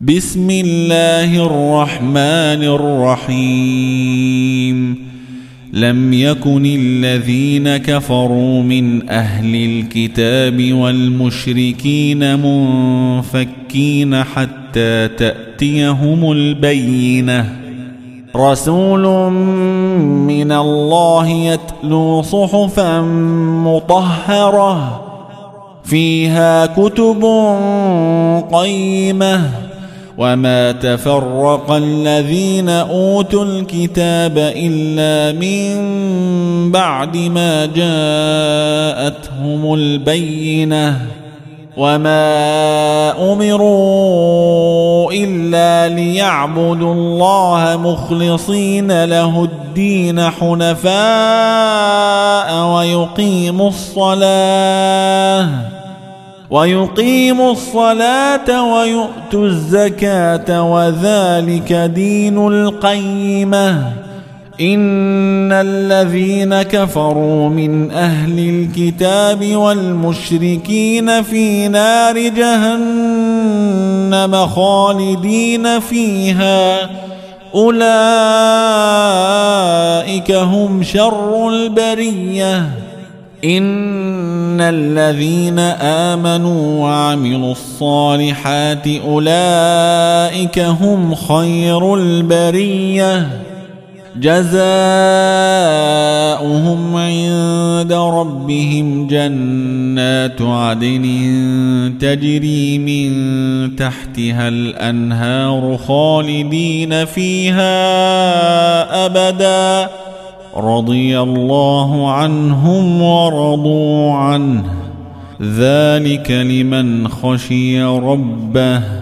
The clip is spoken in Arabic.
بسم الله الرحمن الرحيم لم يكن الذين كفروا من أهل الكتاب والمشركين منفكين حتى تأتيهم البينة رسول من الله يتلو صحفا مطهرة فيها كتب قيمة وما تفرق الذين أوتوا الكتاب إلا من بعد ما جاءتهم البينة وما أمروا إلا ليعبدوا الله مخلصين له الدين حنفاء ويقيموا الصلاة ويؤتوا الزكاة وذلك دين القيمة إن الذين كفروا من أهل الكتاب والمشركين في نار جهنم خالدين فيها أولئك هم شر البرية إن الذين آمنوا وعملوا الصالحات أولئك هم خير البرية جزاؤهم عند ربهم جنات عدن تجري من تحتها الأنهار خالدين فيها أبدا رضي الله عنهم ورضوا عنه ذلك لمن خشي ربه